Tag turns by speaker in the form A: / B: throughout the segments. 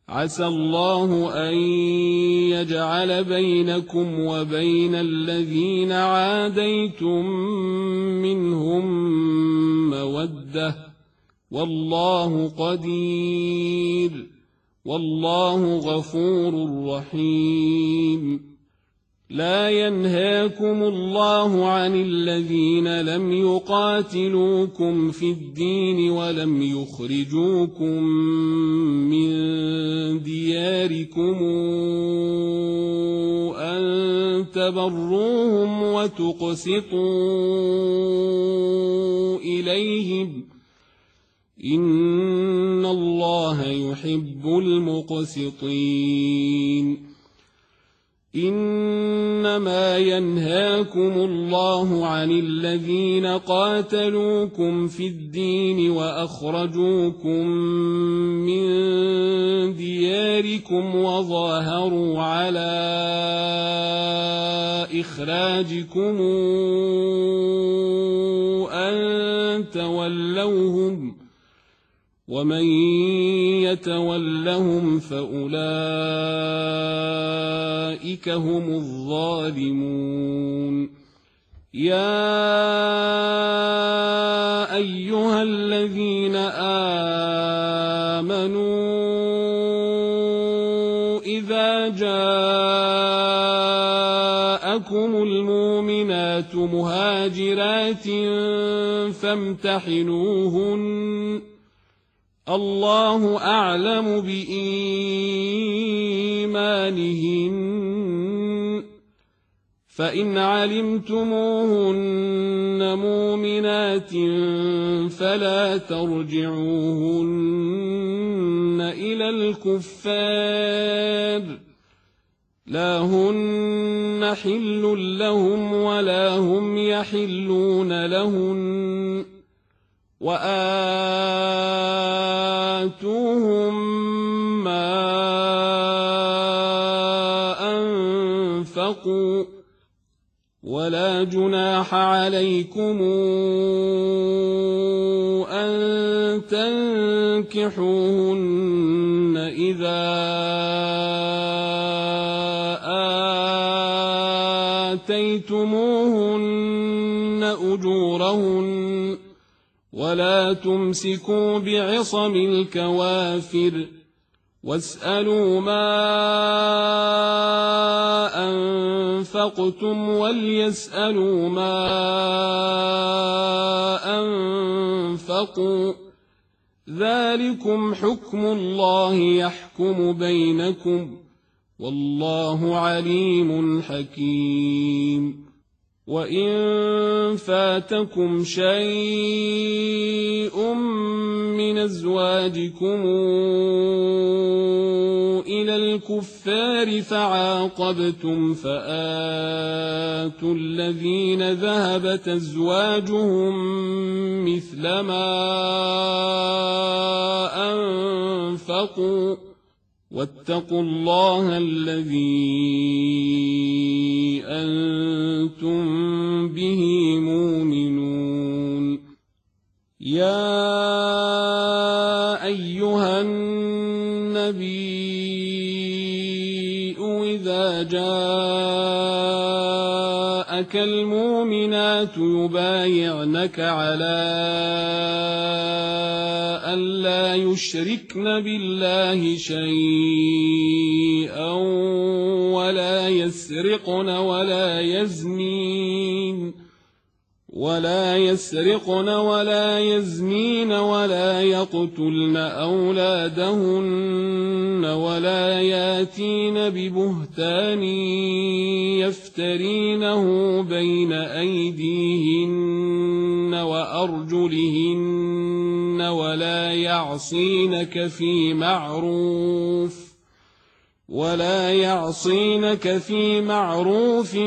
A: عسى الله أن يجعل بينكم وبين الذين عاديتم منهم مودة، والله قدير، والله غفور رحيم. لا ينهاكم الله عن الذين لم يقاتلوكم في الدين ولم يخرجوكم من دياركم أن تبروهم وتقسطوا إليهم، إن الله يحب المقسطين. إنما ينهاكم الله عن الذين قاتلوكم في الدين وأخرجوكم من دياركم وظاهروا على إخراجكم أن تولوهم، ومن يتولهم فأولئك هم الظالمون. يا أيها الذين آمنوا إذا جاءكم المؤمنات مهاجرات فامتحنوهن، الله أعلم بإيمانهن، فإن علمتموهن مؤمنات فلا ترجعوهن إلى الكفار، لا هن حل لهم ولا هم يحلون لهن، وآتوهم ما أنفقوا، ولا جناح عليكم أن تنكحوهن إذا آتيتموهن أجورهن، ولا تمسكوا بعصم الكوافر، واسألوا ما أنفقتم وليسألوا ما أنفقوا، ذلكم حكم الله يحكم بينكم، والله عليم حكيم. وإن فاتكم شيء من أزواجكم إلى الكفار فعاقبتم فآتوا الذين ذهبت أزواجهم مثل ما أنفقوا، واتقوا الله الذي أنتم به مؤمنون. يا أيها النبي إذا جاءك المؤمنات يبايعنك على أن لا يشركن بالله شيئا ولا يسرقن ولا يزنين ولا يقتلن أولادهن ولا ياتين ببهتان يفترينه بين أيديهن وأرجلهن ولا يعصينك في معروف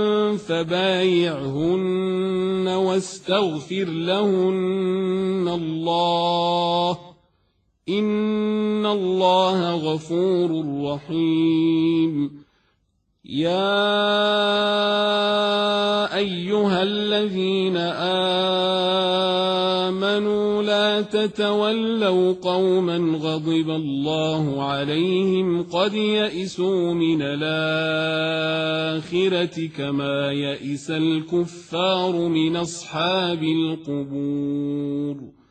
A: فبايعهن واستغفر لهن الله، إن الله غفور رحيم. يا أيها الذين آمنوا لا ولا تتولوا قوما غضب الله عليهم قد يئسوا من الآخرة كما يئس الكفار من أصحاب القبور